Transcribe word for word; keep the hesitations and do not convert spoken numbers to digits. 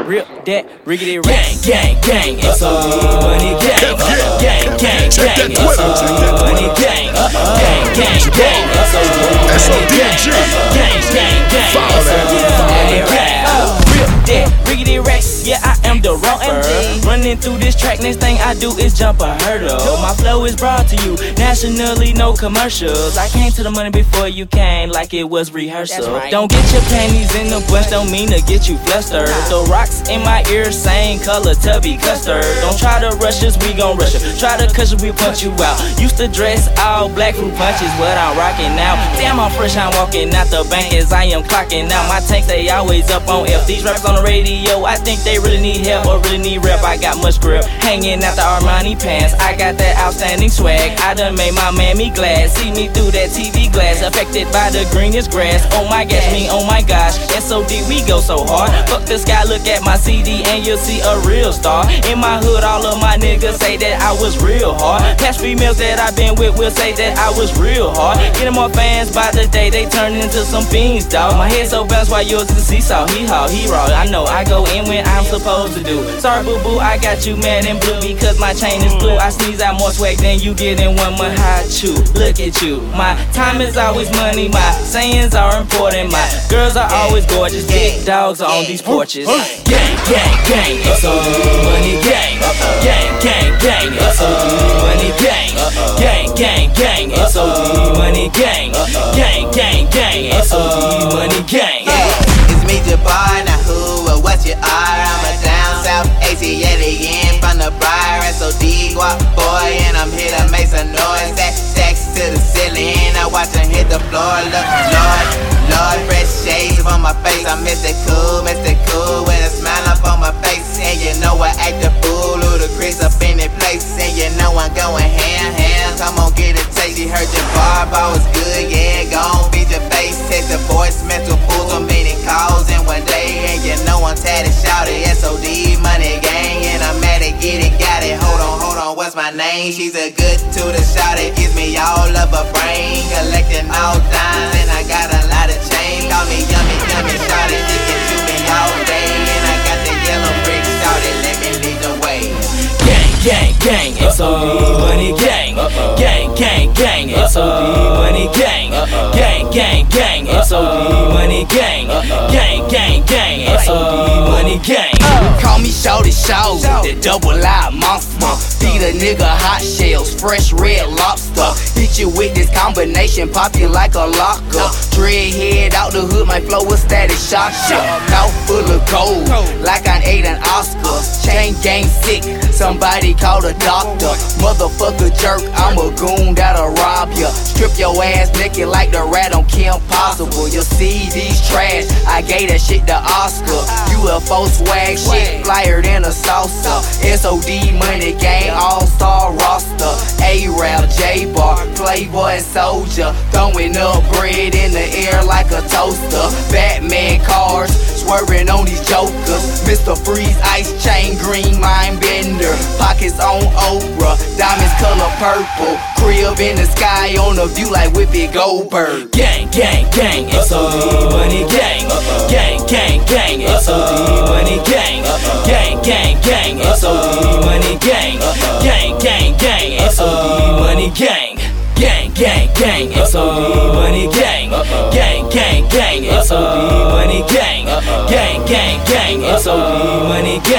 Rip that, riggedy gang, gang, gang, S O D money gang, gang, gang, gang, S O D money gang, gang, gang, gang, S O D money gang, gang, gang, gang, S O D money gang. Rip that, riggedy racks, yeah I am the raw M G. Running through this track, next thing I do is jump a hurdle. My flow is brought to you nationally, no commercials. I came to the money before you came, like it was rehearsal. Right. Don't get your panties in the bunch, don't mean to get you flustered. The rocks in my ears, same color, tubby custard. Don't try to rush us, we gon' rush you. Try to cuss us, we punch you out. Used to dress all black, fruit punch is what I'm rocking now. Damn, I'm fresh, I'm walking out the bank as I am clocking out. My tank, they always up on F. These rappers on the radio, I think they really need help or really need rep. I got much grip, hanging out the Armani pants. I got that outstanding swag, I done made my mammy glad. See me through that T V glass, affected by the greenest grass. Oh my gosh, me, oh my gosh, S O D, we go so hard. Fuck the sky, look at my C D and you'll see a real star. In my hood, all of my niggas say that I was real hard. Past females that I been with will say that I was real hard. Getting more fans by the day, they turn into some fiends, dog. My head so bounced while yours is a seesaw. He haul, he raw, I know I go in when I'm supposed to do. Sorry boo boo, I got you mad and blue because my chain is blue. I sneeze out more swag than you get in one month. High chew, look at you. My time is always money, my sayings are important. My girls are always gorgeous, big dogs are on these porches. Gang, gang, gang, S O D money gang. Gang, gang, gang, S O D money gang. Gang, gang, gang, S O D money gang. Gang, gang, gang, S O D money gang. It's me, Jabbar, now who or what you are? I'm a down south Asiatic from the Briar, S O D guap boy, and I'm here to make some noise. That stacks to the ceiling, I watch them hit the floor. Look, Lord, Lord, fresh shades on my face. I'm Mister Cool, Mister Cool, with a smile up on my face. And you know I act the fool, ludicrous up in the place. And you know I'm going ham, ham. Come on, get a taste. You heard your barb, I was good, yeah. Gon' beat your face, text the voice, mental fools, so many calls in one day. And you know I'm tatted, shouted, S O D money gang. And I'm mad to get it, got it. Hold on, hold on, what's my name? She's a good to the shot, it gives me all of a brain. Collecting all dimes, and I got a lot of change. Call me yummy, yummy, shot it. You can do me all day. And I got the yellow brick, shot it, let me lead the way. Gang, gang, gang, S O D money gang. Gang, gang, gang, S O D money gang. Gang, gang, gang, S O D money gang. Gang, gang, gang, S O D money gang. Call me Shawty Shaw, the double live monster. Feed a nigga hot shells, fresh red lobster. Hit you with this combination, pop you like a locker. Dread head out the hood, my flow was static shock. Mouth full of gold, like I ate an Oscar. Chain gang sick, somebody call a doctor. Motherfucker jerk, I'm a goon that'll rob ya. Strip your ass naked like the rat on Kim Possible. You see these trash, I gave that shit to Oscar. U F O swag shit, flyer than a salsa. S O D money gang, all-star roster. A-Rap, J-Bar, Playboy, Soldier. Throwing up bread in the air like a toaster. Batman cars, swerving on these jokers. Mister Freeze, ice chain, green mind bender. Pockets on Oprah, diamonds color purple. Crib in the sky on a view like Whoopi Goldberg. Gang, gang, gang, S O D money gang. Gang, gang, gang, S O D money gang. Gang, gang, gang, S O D money gang. Gang, gang, gang, S O D money gang. Gang, gang, gang, S O D money gang. Gang, gang, gang, S O D money gang. Gang, gang, gang, S O D money gang.